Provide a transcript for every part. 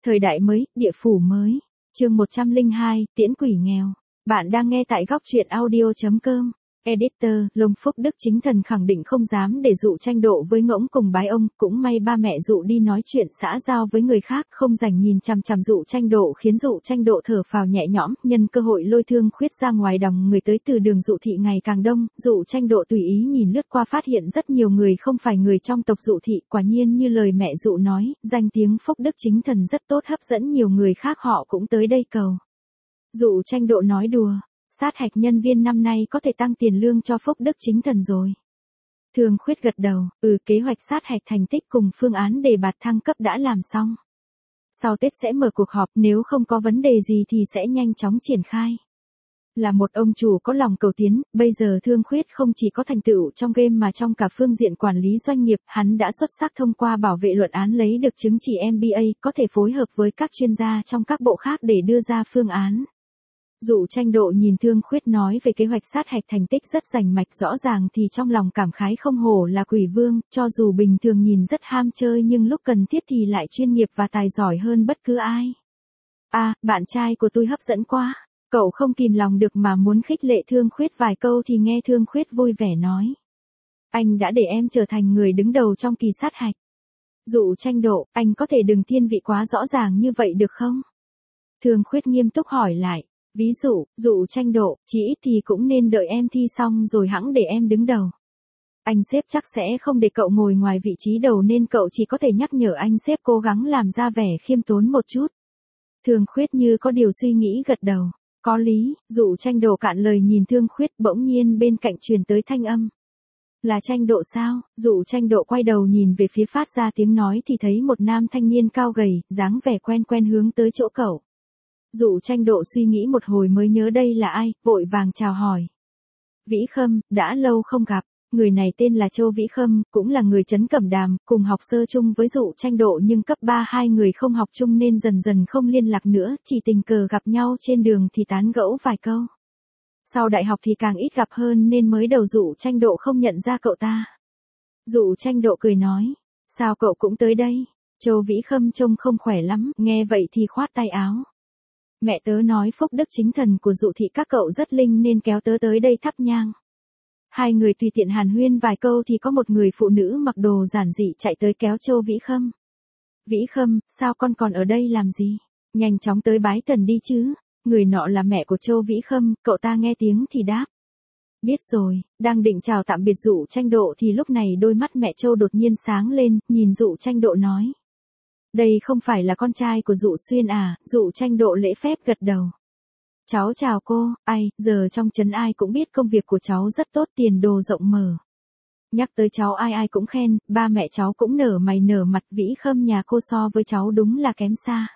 Thời đại mới, địa phủ mới. Chương 102, Tiễn quỷ nghèo. Bạn đang nghe tại góc truyện audio.com. Editor, Lông Phúc Đức chính thần khẳng định không dám để dụ tranh độ với ngỗng cùng bái ông, cũng may ba mẹ dụ đi nói chuyện xã giao với người khác, không rảnh nhìn chằm chằm dụ tranh độ, khiến dụ tranh độ thở phào nhẹ nhõm, nhân cơ hội lôi Thương Khuyết ra ngoài đòng người tới từ đường dụ thị ngày càng đông, dụ tranh độ tùy ý nhìn lướt qua phát hiện rất nhiều người không phải người trong tộc dụ thị, quả nhiên như lời mẹ dụ nói, danh tiếng Phúc Đức chính thần rất tốt, hấp dẫn nhiều người khác họ cũng tới đây cầu. Dụ tranh độ nói đùa. Sát hạch nhân viên năm nay có thể tăng tiền lương cho Phúc Đức chính thần rồi. Thương Khuyết gật đầu, kế hoạch sát hạch thành tích cùng phương án đề bạt thăng cấp đã làm xong. Sau Tết sẽ mở cuộc họp, nếu không có vấn đề gì thì sẽ nhanh chóng triển khai. Là một ông chủ có lòng cầu tiến, bây giờ Thương Khuyết không chỉ có thành tựu trong game mà trong cả phương diện quản lý doanh nghiệp, hắn đã xuất sắc thông qua bảo vệ luận án lấy được chứng chỉ MBA, có thể phối hợp với các chuyên gia trong các bộ khác để đưa ra phương án. Dụ tranh độ nhìn Thương Khuyết nói về kế hoạch sát hạch thành tích rất rành mạch rõ ràng thì trong lòng cảm khái không hổ là quỷ vương, cho dù bình thường nhìn rất ham chơi nhưng lúc cần thiết thì lại chuyên nghiệp và tài giỏi hơn bất cứ ai. Bạn trai của tôi hấp dẫn quá. Cậu không kìm lòng được mà muốn khích lệ Thương Khuyết vài câu thì nghe Thương Khuyết vui vẻ nói. Anh đã để em trở thành người đứng đầu trong kỳ sát hạch. Dụ tranh độ, anh có thể đừng thiên vị quá rõ ràng như vậy được không? Thương Khuyết nghiêm túc hỏi lại. Ví dụ, dụ tranh độ, chỉ ít thì cũng nên đợi em thi xong rồi hẵng để em đứng đầu. Anh sếp chắc sẽ không để cậu ngồi ngoài vị trí đầu nên cậu chỉ có thể nhắc nhở anh sếp cố gắng làm ra vẻ khiêm tốn một chút. Thương Khuyết như có điều suy nghĩ gật đầu. Có lý, dụ tranh độ cạn lời nhìn Thương Khuyết, bỗng nhiên bên cạnh truyền tới thanh âm. Là tranh độ sao? Dụ tranh độ quay đầu nhìn về phía phát ra tiếng nói thì thấy một nam thanh niên cao gầy, dáng vẻ quen quen hướng tới chỗ cậu. Dụ tranh độ suy nghĩ một hồi mới nhớ đây là ai, vội vàng chào hỏi. Vĩ Khâm, đã lâu không gặp. Người này tên là Châu Vĩ Khâm, cũng là người trấn Cẩm Đàm, cùng học sơ chung với dụ tranh độ nhưng cấp 3 hai người không học chung nên dần dần không liên lạc nữa, chỉ tình cờ gặp nhau trên đường thì tán gẫu vài câu. Sau đại học thì càng ít gặp hơn nên mới đầu dụ tranh độ không nhận ra cậu ta. Dụ tranh độ cười nói, sao cậu cũng tới đây? Châu Vĩ Khâm trông không khỏe lắm, nghe vậy thì khoát tay áo. Mẹ tớ nói Phúc Đức chính thần của dụ thị các cậu rất linh nên kéo tớ tới đây thắp nhang. Hai người tùy tiện hàn huyên vài câu thì có một người phụ nữ mặc đồ giản dị chạy tới kéo Châu Vĩ Khâm. Vĩ Khâm, sao con còn ở đây làm gì? Nhanh chóng tới bái thần đi chứ. Người nọ là mẹ của Châu Vĩ Khâm, cậu ta nghe tiếng thì đáp. Biết rồi, đang định chào tạm biệt dụ tranh độ thì lúc này đôi mắt mẹ Châu đột nhiên sáng lên, nhìn dụ tranh độ nói. Đây không phải là con trai của dụ xuyên à? Dụ tranh độ lễ phép gật đầu. Cháu chào cô, giờ trong trấn ai cũng biết công việc của cháu rất tốt, tiền đồ rộng mở. Nhắc tới cháu ai ai cũng khen, ba mẹ cháu cũng nở mày nở mặt. Vĩ Khâm nhà cô so với cháu đúng là kém xa.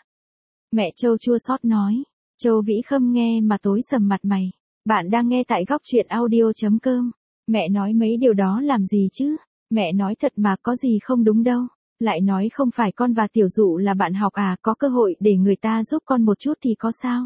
Mẹ Châu chua xót nói. Châu Vĩ Khâm nghe mà tối sầm mặt mày. Bạn đang nghe tại góc truyện audio.com. Mẹ nói mấy điều đó làm gì chứ? Mẹ nói thật mà, có gì không đúng đâu. Lại nói không phải con và tiểu dụ là bạn học à, có cơ hội để người ta giúp con một chút thì có sao?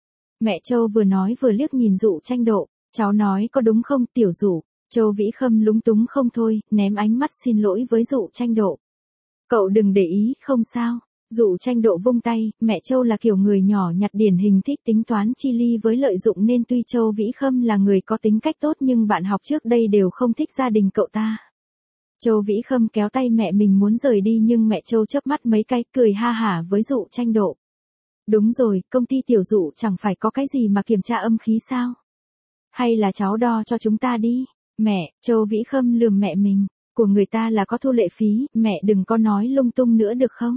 Mẹ Châu vừa nói vừa liếc nhìn dụ tranh độ, cháu nói có đúng không tiểu dụ? Châu Vĩ Khâm lúng túng không thôi, ném ánh mắt xin lỗi với dụ tranh độ. Cậu đừng để ý, không sao. Dụ tranh độ vung tay, mẹ Châu là kiểu người nhỏ nhặt điển hình thích tính toán chi ly với lợi dụng nên tuy Châu Vĩ Khâm là người có tính cách tốt nhưng bạn học trước đây đều không thích gia đình cậu ta. Châu Vĩ Khâm kéo tay mẹ mình muốn rời đi nhưng mẹ Châu chớp mắt mấy cái cười ha hả với dụ tranh độ. Đúng rồi, công ty tiểu dụ chẳng phải có cái gì mà kiểm tra âm khí sao? Hay là cháu đo cho chúng ta đi? Mẹ, Châu Vĩ Khâm lườm mẹ mình, của người ta là có thu lệ phí, mẹ đừng có nói lung tung nữa được không?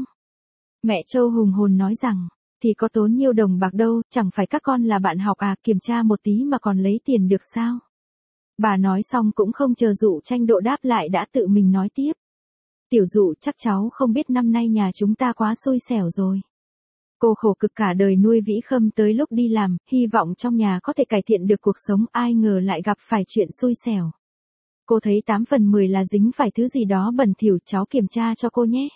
Mẹ Châu hùng hồn nói rằng, thì có tốn nhiêu đồng bạc đâu, chẳng phải các con là bạn học à, kiểm tra một tí mà còn lấy tiền được sao? Bà nói xong cũng không chờ dụ tranh độ đáp lại đã tự mình nói tiếp. Tiểu dụ, chắc cháu không biết năm nay nhà chúng ta quá xui xẻo rồi. Cô khổ cực cả đời nuôi Vĩ Khâm tới lúc đi làm, hy vọng trong nhà có thể cải thiện được cuộc sống, ai ngờ lại gặp phải chuyện xui xẻo. Cô thấy 8 phần 10 là dính phải thứ gì đó bẩn thỉu, cháu kiểm tra cho cô nhé.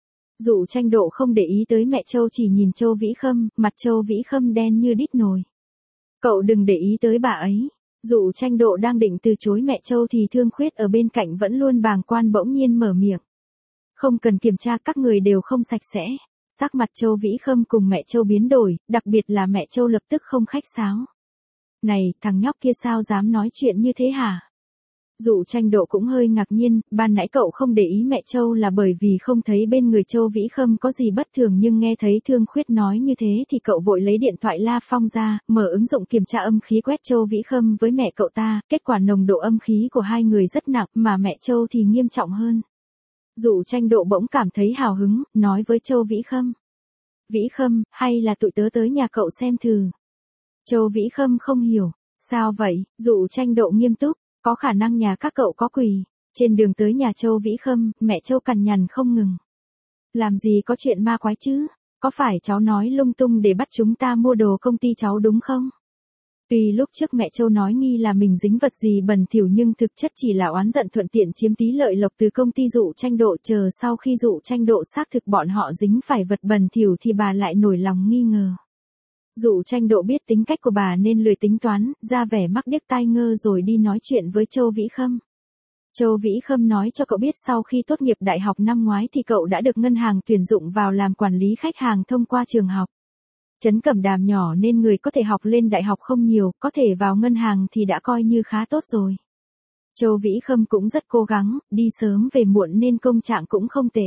Dụ tranh độ không để ý tới mẹ Châu, chỉ nhìn Châu Vĩ Khâm, mặt Châu Vĩ Khâm đen như đít nồi. Cậu đừng để ý tới bà ấy. Dụ tranh độ đang định từ chối mẹ Châu thì Thương Khuyết ở bên cạnh vẫn luôn bàng quan bỗng nhiên mở miệng. Không cần kiểm tra, các người đều không sạch sẽ. Sắc mặt Châu Vĩ Khâm cùng mẹ Châu biến đổi, đặc biệt là mẹ Châu lập tức không khách sáo. Này, thằng nhóc kia sao dám nói chuyện như thế hả? Dụ Tranh Độ cũng hơi ngạc nhiên, ban nãy cậu không để ý mẹ Châu là bởi vì không thấy bên người Châu Vĩ Khâm có gì bất thường, nhưng nghe thấy Thương Khuyết nói như thế thì cậu vội lấy điện thoại La Phong ra, mở ứng dụng kiểm tra âm khí quét Châu Vĩ Khâm với mẹ cậu ta, kết quả nồng độ âm khí của hai người rất nặng, mà mẹ Châu thì nghiêm trọng hơn. Dụ Tranh Độ bỗng cảm thấy hào hứng, nói với Châu Vĩ Khâm. Vĩ Khâm, hay là tụi tớ tới nhà cậu xem thử. Châu Vĩ Khâm không hiểu, sao vậy? Dụ Tranh Độ nghiêm túc. Có khả năng nhà các cậu có quỷ. Trên đường tới nhà Châu Vĩ Khâm, mẹ Châu cằn nhằn không ngừng. Làm gì có chuyện ma quái chứ? Có phải cháu nói lung tung để bắt chúng ta mua đồ công ty cháu đúng không? Tuy lúc trước mẹ Châu nói nghi là mình dính vật gì bẩn thỉu nhưng thực chất chỉ là oán giận thuận tiện chiếm tí lợi lộc từ công ty Dụ Tranh Độ. Chờ sau khi Dụ Tranh Độ xác thực bọn họ dính phải vật bẩn thỉu thì bà lại nổi lòng nghi ngờ. Dụ Tranh Độ biết tính cách của bà nên lười tính toán, ra vẻ mắc điếc tai ngơ rồi đi nói chuyện với Châu Vĩ Khâm. Châu Vĩ Khâm nói cho cậu biết sau khi tốt nghiệp đại học năm ngoái thì cậu đã được ngân hàng tuyển dụng vào làm quản lý khách hàng thông qua trường học. Trấn Cẩm Đàm nhỏ nên người có thể học lên đại học không nhiều, có thể vào ngân hàng thì đã coi như khá tốt rồi. Châu Vĩ Khâm cũng rất cố gắng, đi sớm về muộn nên công trạng cũng không tệ.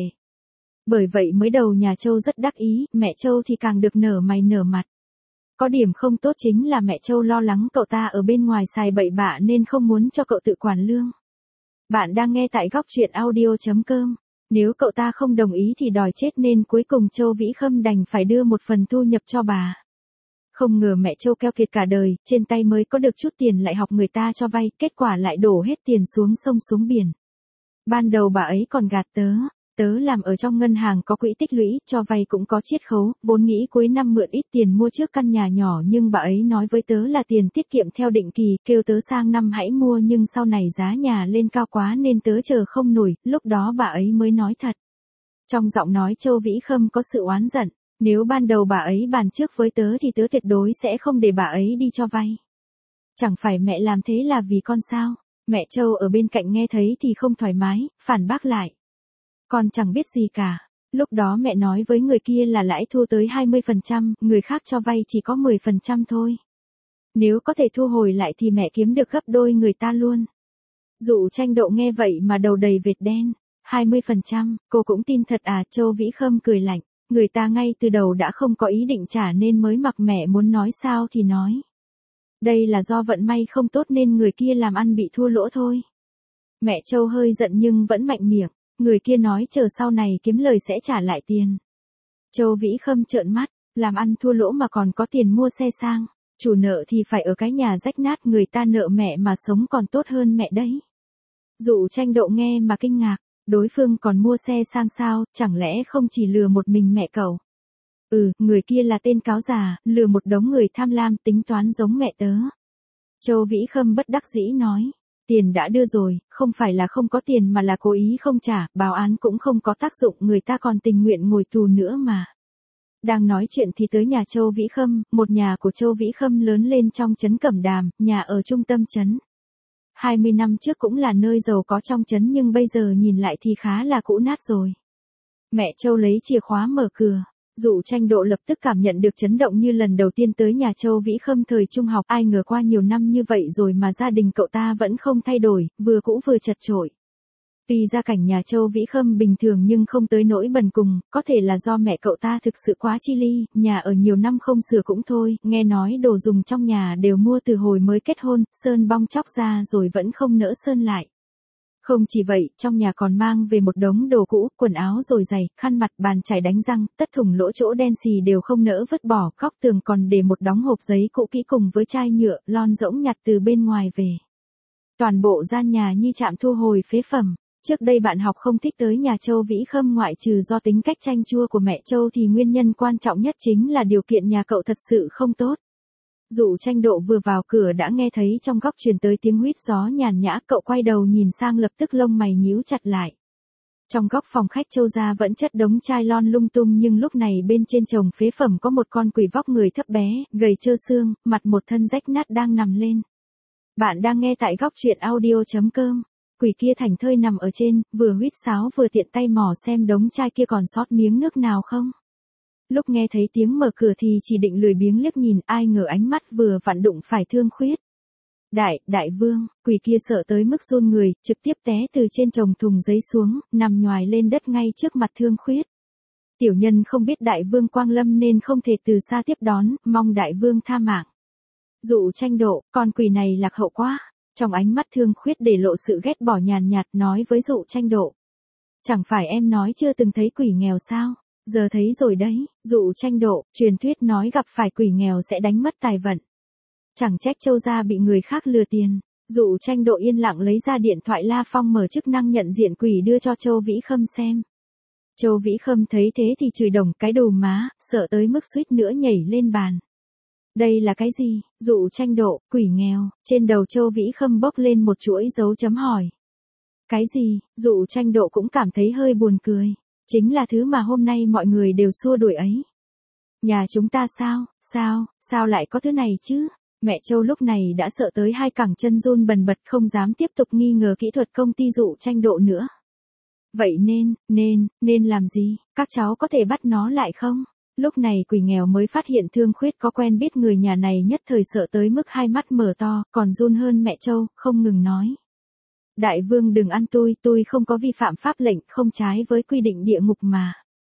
Bởi vậy mới đầu nhà Châu rất đắc ý, mẹ Châu thì càng được nở mày nở mặt. Có điểm không tốt chính là mẹ Châu lo lắng cậu ta ở bên ngoài xài bậy bạ nên không muốn cho cậu tự quản lương. Bạn đang nghe tại góc truyện audio.com. Nếu cậu ta không đồng ý thì đòi chết nên cuối cùng Châu Vĩ Khâm đành phải đưa một phần thu nhập cho bà. Không ngờ mẹ Châu keo kiệt cả đời, trên tay mới có được chút tiền lại học người ta cho vay, kết quả lại đổ hết tiền xuống sông xuống biển. Ban đầu bà ấy còn gạt tớ làm ở trong ngân hàng có quỹ tích lũy, cho vay cũng có chiết khấu, vốn nghĩ cuối năm mượn ít tiền mua trước căn nhà nhỏ nhưng bà ấy nói với tớ là tiền tiết kiệm theo định kỳ, kêu tớ sang năm hãy mua nhưng sau này giá nhà lên cao quá nên tớ chờ không nổi, lúc đó bà ấy mới nói thật. Trong giọng nói Châu Vĩ Khâm có sự oán giận, nếu ban đầu bà ấy bàn trước với tớ thì tớ tuyệt đối sẽ không để bà ấy đi cho vay. Chẳng phải mẹ làm thế là vì con sao? Mẹ Châu ở bên cạnh nghe thấy thì không thoải mái, phản bác lại. Con chẳng biết gì cả. Lúc đó mẹ nói với người kia là lãi thu tới 20%, người khác cho vay chỉ có 10% thôi. Nếu có thể thu hồi lại thì mẹ kiếm được gấp đôi người ta luôn. Dụ Tranh Độ nghe vậy mà đầu đầy vệt đen. 20%, cô cũng tin thật à? Châu Vĩ Khâm cười lạnh. Người ta ngay từ đầu đã không có ý định trả nên mới mặc mẹ muốn nói sao thì nói. Đây là do vận may không tốt nên người kia làm ăn bị thua lỗ thôi. Mẹ Châu hơi giận nhưng vẫn mạnh miệng. Người kia nói chờ sau này kiếm lời sẽ trả lại tiền. Châu Vĩ Khâm trợn mắt, làm ăn thua lỗ mà còn có tiền mua xe sang. Chủ nợ thì phải ở cái nhà rách nát, người ta nợ mẹ mà sống còn tốt hơn mẹ đấy. Dụ Tranh Độ nghe mà kinh ngạc, đối phương còn mua xe sang sao, chẳng lẽ không chỉ lừa một mình mẹ cậu? Người kia là tên cáo già, lừa một đống người tham lam tính toán giống mẹ tớ. Châu Vĩ Khâm bất đắc dĩ nói. Tiền đã đưa rồi, không phải là không có tiền mà là cố ý không trả, báo án cũng không có tác dụng, người ta còn tình nguyện ngồi tù nữa mà. Đang nói chuyện thì tới nhà Châu Vĩ Khâm, một nhà của Châu Vĩ Khâm lớn lên trong trấn Cẩm Đàm, nhà ở trung tâm trấn. 20 năm trước cũng là nơi giàu có trong trấn nhưng bây giờ nhìn lại thì khá là cũ nát rồi. Mẹ Châu lấy chìa khóa mở cửa. Dụ Tranh Độ lập tức cảm nhận được chấn động như lần đầu tiên tới nhà Châu Vĩ Khâm thời trung học, ai ngờ qua nhiều năm như vậy rồi mà gia đình cậu ta vẫn không thay đổi, vừa cũ vừa chật chội. Tuy gia cảnh nhà Châu Vĩ Khâm bình thường nhưng không tới nỗi bần cùng, có thể là do mẹ cậu ta thực sự quá chi ly, nhà ở nhiều năm không sửa cũng thôi, nghe nói đồ dùng trong nhà đều mua từ hồi mới kết hôn, sơn bong chóc ra rồi vẫn không nỡ sơn lại. Không chỉ vậy, trong nhà còn mang về một đống đồ cũ, quần áo rồi giày, khăn mặt, bàn chải đánh răng, tất thùng lỗ chỗ đen xì đều không nỡ vứt bỏ, góc tường còn để một đống hộp giấy cũ kỹ cùng với chai nhựa, lon rỗng nhặt từ bên ngoài về. Toàn bộ gian nhà như trạm thu hồi phế phẩm. Trước đây bạn học không thích tới nhà Châu Vĩ Khâm ngoại trừ do tính cách chanh chua của mẹ Châu thì nguyên nhân quan trọng nhất chính là điều kiện nhà cậu thật sự không tốt. Dụ Tranh Độ vừa vào cửa đã nghe thấy trong góc truyền tới tiếng huýt gió nhàn nhã, cậu quay đầu nhìn sang lập tức lông mày nhíu chặt lại. Trong góc phòng khách Châu gia vẫn chất đống chai lon lung tung nhưng lúc này bên trên chồng phế phẩm có một con quỷ vóc người thấp bé, gầy trơ xương, mặt một thân rách nát đang nằm lên. Bạn đang nghe tại góc truyện audio.com. Quỷ kia thảnh thơi nằm ở trên, vừa huýt sáo vừa tiện tay mò xem đống chai kia còn sót miếng nước nào không. Lúc nghe thấy tiếng mở cửa thì chỉ định lười biếng liếc nhìn, ai ngờ ánh mắt vừa vặn đụng phải Thương Khuyết. Đại vương, quỷ kia sợ tới mức run người, trực tiếp té từ trên chồng thùng giấy xuống, nằm nhoài lên đất ngay trước mặt Thương Khuyết. Tiểu nhân không biết đại vương quang lâm nên không thể từ xa tiếp đón, mong đại vương tha mạng. Dụ Tranh Độ, con quỷ này lạc hậu quá. Trong ánh mắt Thương Khuyết để lộ sự ghét bỏ nhàn nhạt nói với Dụ Tranh Độ. Chẳng phải em nói chưa từng thấy quỷ nghèo sao? Giờ thấy rồi đấy, Dụ Tranh Độ, truyền thuyết nói gặp phải quỷ nghèo sẽ đánh mất tài vận. Chẳng trách Châu gia bị người khác lừa tiền. Dụ Tranh Độ yên lặng lấy ra điện thoại La Phong mở chức năng nhận diện quỷ đưa cho Châu Vĩ Khâm xem. Châu Vĩ Khâm thấy thế thì chửi đồng cái đồ má, sợ tới mức suýt nữa nhảy lên bàn. Đây là cái gì? Dụ Tranh Độ, quỷ nghèo, trên đầu Châu Vĩ Khâm bốc lên một chuỗi dấu chấm hỏi. Cái gì? Dụ Tranh Độ cũng cảm thấy hơi buồn cười. Chính là thứ mà hôm nay mọi người đều xua đuổi ấy. Nhà chúng ta sao lại có thứ này chứ? Mẹ Châu lúc này đã sợ tới hai cẳng chân run bần bật không dám tiếp tục nghi ngờ kỹ thuật công ty Dụ Tranh Độ nữa. Vậy nên làm gì? Các cháu có thể bắt nó lại không? Lúc này quỷ nghèo mới phát hiện Thương Khuyết có quen biết người nhà này, nhất thời sợ tới mức hai mắt mở to, còn run hơn mẹ Châu, không ngừng nói. Đại vương đừng ăn tôi không có vi phạm pháp lệnh, không trái với quy định địa ngục mà.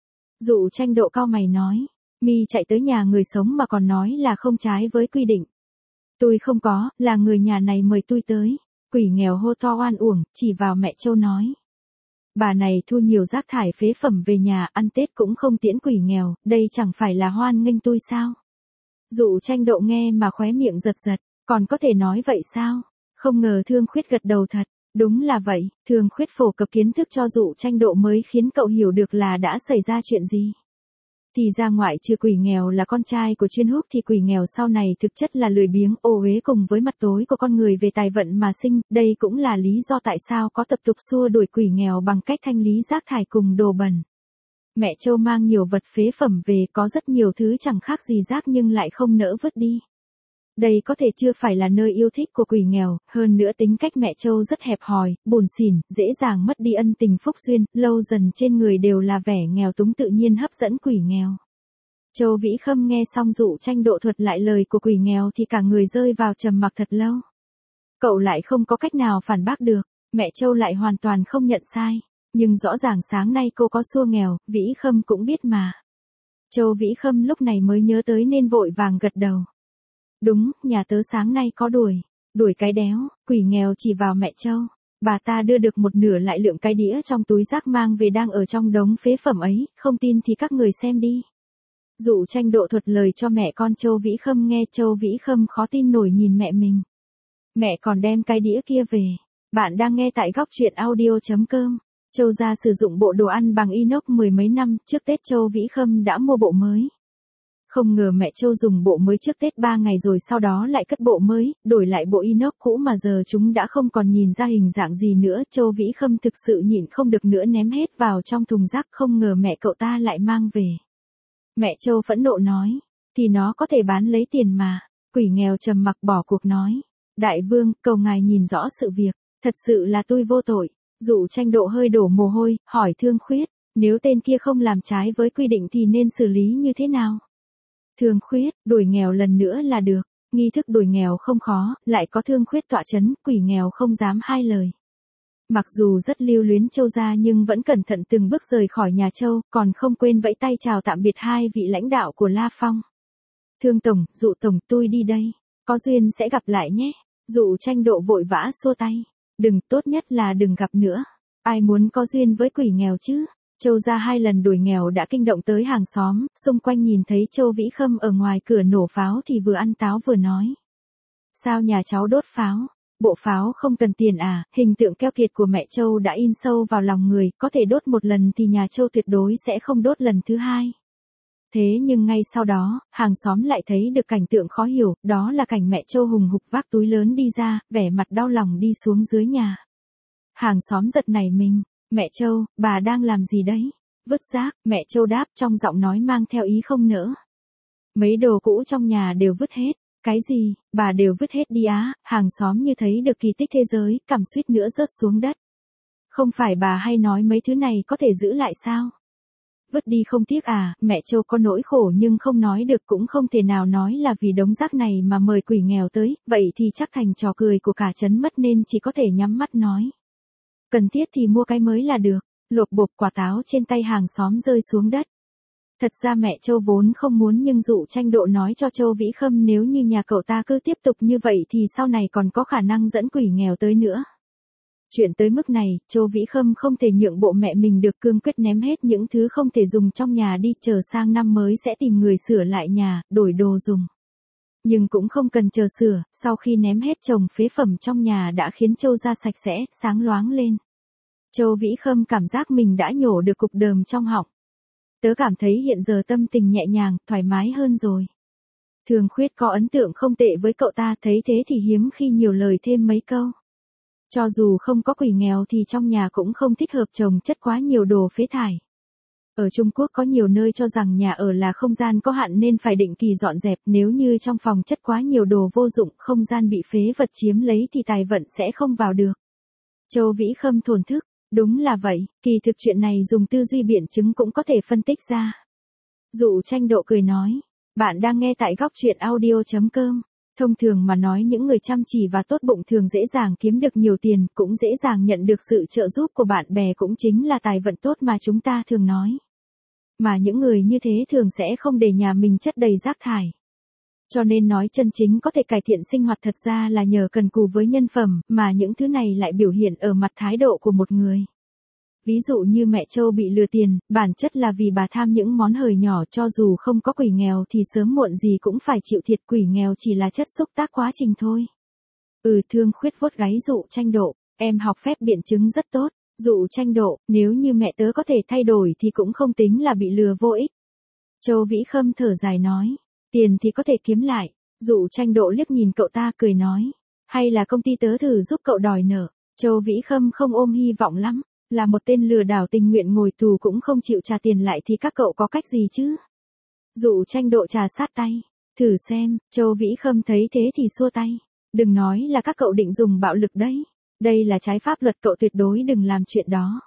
Dụ Tranh Độ cau mày nói, mi chạy tới nhà người sống mà còn nói là không trái với quy định. Tôi không có, là người nhà này mời tôi tới. Quỷ nghèo hô to oan uổng, chỉ vào mẹ Châu nói. Bà này thu nhiều rác thải phế phẩm về nhà, ăn Tết cũng không tiễn quỷ nghèo, đây chẳng phải là hoan nghênh tôi sao? Dụ Tranh Độ nghe mà khóe miệng giật giật, còn có thể nói vậy sao? Không ngờ Thương Khuyết gật đầu thật, đúng là vậy, Thương Khuyết phổ cập kiến thức cho Dụ Tranh Độ mới khiến cậu hiểu được là đã xảy ra chuyện gì. Thì ra ngoại trừ quỷ nghèo là con trai của chuyên húc thì quỷ nghèo sau này thực chất là lười biếng ô uế cùng với mặt tối của con người về tài vận mà sinh, đây cũng là lý do tại sao có tập tục xua đuổi quỷ nghèo bằng cách thanh lý rác thải cùng đồ bẩn. Mẹ Châu mang nhiều vật phế phẩm về, có rất nhiều thứ chẳng khác gì rác nhưng lại không nỡ vứt đi. Đây có thể chưa phải là nơi yêu thích của quỷ nghèo, hơn nữa tính cách mẹ Châu rất hẹp hòi, buồn xỉn, dễ dàng mất đi ân tình phúc duyên, lâu dần trên người đều là vẻ nghèo túng tự nhiên hấp dẫn quỷ nghèo. Châu Vĩ Khâm nghe xong Dụ Tranh Độ thuật lại lời của quỷ nghèo thì cả người rơi vào trầm mặc thật lâu. Cậu lại không có cách nào phản bác được, mẹ Châu lại hoàn toàn không nhận sai, nhưng rõ ràng sáng nay cô có xua nghèo, Vĩ Khâm cũng biết mà. Châu Vĩ Khâm lúc này mới nhớ tới nên vội vàng gật đầu. Đúng, nhà tớ sáng nay có đuổi cái đéo, quỷ nghèo chỉ vào mẹ Châu. Bà ta đưa được một nửa lại lượng cái đĩa trong túi rác mang về đang ở trong đống phế phẩm ấy, không tin thì các người xem đi. Dụ Tranh Độ thuật lời cho mẹ con Châu Vĩ Khâm nghe, Châu Vĩ Khâm khó tin nổi nhìn mẹ mình. Mẹ còn đem cái đĩa kia về. Bạn đang nghe tại góc truyện audio.com. Châu gia sử dụng bộ đồ ăn bằng inox mười mấy năm, trước Tết Châu Vĩ Khâm đã mua bộ mới. Không ngờ mẹ Châu dùng bộ mới trước Tết 3 ngày rồi sau đó lại cất bộ mới, đổi lại bộ inox cũ mà giờ chúng đã không còn nhìn ra hình dạng gì nữa. Châu Vĩ Khâm thực sự nhịn không được nữa ném hết vào trong thùng rác, không ngờ mẹ cậu ta lại mang về. Mẹ Châu phẫn nộ nói, thì nó có thể bán lấy tiền mà. Quỷ nghèo trầm mặc bỏ cuộc nói, đại vương, cầu ngài nhìn rõ sự việc, thật sự là tôi vô tội. Dụ Tranh Độ hơi đổ mồ hôi, hỏi Thương Khuyết, nếu tên kia không làm trái với quy định thì nên xử lý như thế nào? Thương Khuyết, đuổi nghèo lần nữa là được, nghi thức đuổi nghèo không khó, lại có Thương Khuyết tọa chấn, quỷ nghèo không dám hai lời. Mặc dù rất lưu luyến Châu gia nhưng vẫn cẩn thận từng bước rời khỏi nhà Châu, còn không quên vẫy tay chào tạm biệt hai vị lãnh đạo của La Phong. Thương tổng, Dụ tổng, tôi đi đây, có duyên sẽ gặp lại nhé. Dụ Tranh Độ vội vã xua tay, đừng, tốt nhất là đừng gặp nữa. Ai muốn có duyên với quỷ nghèo chứ? Châu gia 2 lần đuổi nghèo đã kinh động tới hàng xóm, xung quanh nhìn thấy Châu Vĩ Khâm ở ngoài cửa nổ pháo thì vừa ăn táo vừa nói. Sao nhà cháu đốt pháo? Bộ pháo không cần tiền à? Hình tượng keo kiệt của mẹ Châu đã in sâu vào lòng người, có thể đốt một lần thì nhà Châu tuyệt đối sẽ không đốt lần thứ hai. Thế nhưng ngay sau đó, hàng xóm lại thấy được cảnh tượng khó hiểu, đó là cảnh mẹ Châu hùng hục vác túi lớn đi ra, vẻ mặt đau lòng đi xuống dưới nhà. Hàng xóm giật nảy mình, mẹ Châu, bà đang làm gì đấy? Vứt rác, mẹ Châu đáp trong giọng nói mang theo ý không nỡ. Mấy đồ cũ trong nhà đều vứt hết. Cái gì, bà đều vứt hết đi á? Hàng xóm như thấy được kỳ tích thế giới, cằm suýt nữa rớt xuống đất. Không phải bà hay nói mấy thứ này có thể giữ lại sao? Vứt đi không tiếc à, mẹ Châu có nỗi khổ nhưng không nói được, cũng không thể nào nói là vì đống rác này mà mời quỷ nghèo tới, vậy thì chắc thành trò cười của cả trấn mất nên chỉ có thể nhắm mắt nói. Cần thiết thì mua cái mới là được. Lộp bộp quả táo trên tay hàng xóm rơi xuống đất. Thật ra mẹ Châu vốn không muốn, nhưng Dụ Tranh Độ nói cho Châu Vĩ Khâm nếu như nhà cậu ta cứ tiếp tục như vậy thì sau này còn có khả năng dẫn quỷ nghèo tới nữa. Chuyện tới mức này, Châu Vĩ Khâm không thể nhượng bộ mẹ mình được, cương quyết ném hết những thứ không thể dùng trong nhà đi, chờ sang năm mới sẽ tìm người sửa lại nhà, đổi đồ dùng. Nhưng cũng không cần chờ sửa, sau khi ném hết chồng phế phẩm trong nhà đã khiến Châu da sạch sẽ, sáng loáng lên. Châu Vĩ Khâm cảm giác mình đã nhổ được cục đờm trong họng. Tớ cảm thấy hiện giờ tâm tình nhẹ nhàng, thoải mái hơn rồi. Thường Khuyết có ấn tượng không tệ với cậu ta, thấy thế thì hiếm khi nhiều lời thêm mấy câu. Cho dù không có quỷ nghèo thì trong nhà cũng không thích hợp chồng chất quá nhiều đồ phế thải. Ở Trung Quốc có nhiều nơi cho rằng nhà ở là không gian có hạn nên phải định kỳ dọn dẹp, nếu như trong phòng chất quá nhiều đồ vô dụng, không gian bị phế vật chiếm lấy thì tài vận sẽ không vào được. Châu Vĩ Khâm thổn thức, đúng là vậy, kỳ thực chuyện này dùng tư duy biện chứng cũng có thể phân tích ra. Dụ Tranh Độ cười nói, bạn đang nghe tại góc truyện audio.com. Thông thường mà nói, những người chăm chỉ và tốt bụng thường dễ dàng kiếm được nhiều tiền, cũng dễ dàng nhận được sự trợ giúp của bạn bè, cũng chính là tài vận tốt mà chúng ta thường nói. Mà những người như thế thường sẽ không để nhà mình chất đầy rác thải. Cho nên nói chân chính có thể cải thiện sinh hoạt thật ra là nhờ cần cù với nhân phẩm, mà những thứ này lại biểu hiện ở mặt thái độ của một người. Ví dụ như mẹ Châu bị lừa tiền, bản chất là vì bà tham những món hời nhỏ, cho dù không có quỷ nghèo thì sớm muộn gì cũng phải chịu thiệt, quỷ nghèo chỉ là chất xúc tác quá trình thôi. Thương Khuyết vuốt gáy Dụ Tranh Độ, em học phép biện chứng rất tốt. Dụ Tranh Độ, nếu như mẹ tớ có thể thay đổi thì cũng không tính là bị lừa vô ích. Châu Vĩ Khâm thở dài nói, tiền thì có thể kiếm lại. Dụ Tranh Độ liếc nhìn cậu ta cười nói, hay là công ty tớ thử giúp cậu đòi nợ. Châu Vĩ Khâm không ôm hy vọng lắm, là một tên lừa đảo tình nguyện ngồi tù cũng không chịu trả tiền lại thì các cậu có cách gì chứ? Dụ Tranh Độ trà sát tay, thử xem. Châu Vĩ Khâm thấy thế thì xua tay, đừng nói là các cậu định dùng bạo lực đấy. Đây là trái pháp luật, cậu tuyệt đối đừng làm chuyện đó.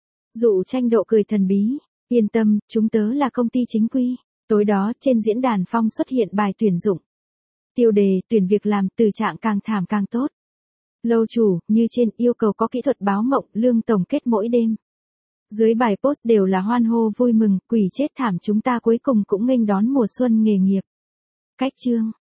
Dụ Tranh Độ cười thần bí, yên tâm, chúng tớ là công ty chính quy. Tối đó trên diễn đàn Phong xuất hiện bài tuyển dụng. Tiêu đề, tuyển việc làm, từ trạng càng thảm càng tốt. Lâu chủ, như trên, yêu cầu có kỹ thuật báo mộng, lương tổng kết mỗi đêm. Dưới bài post đều là hoan hô vui mừng, quỷ chết thảm, chúng ta cuối cùng cũng nghênh đón mùa xuân nghề nghiệp. Cách chương.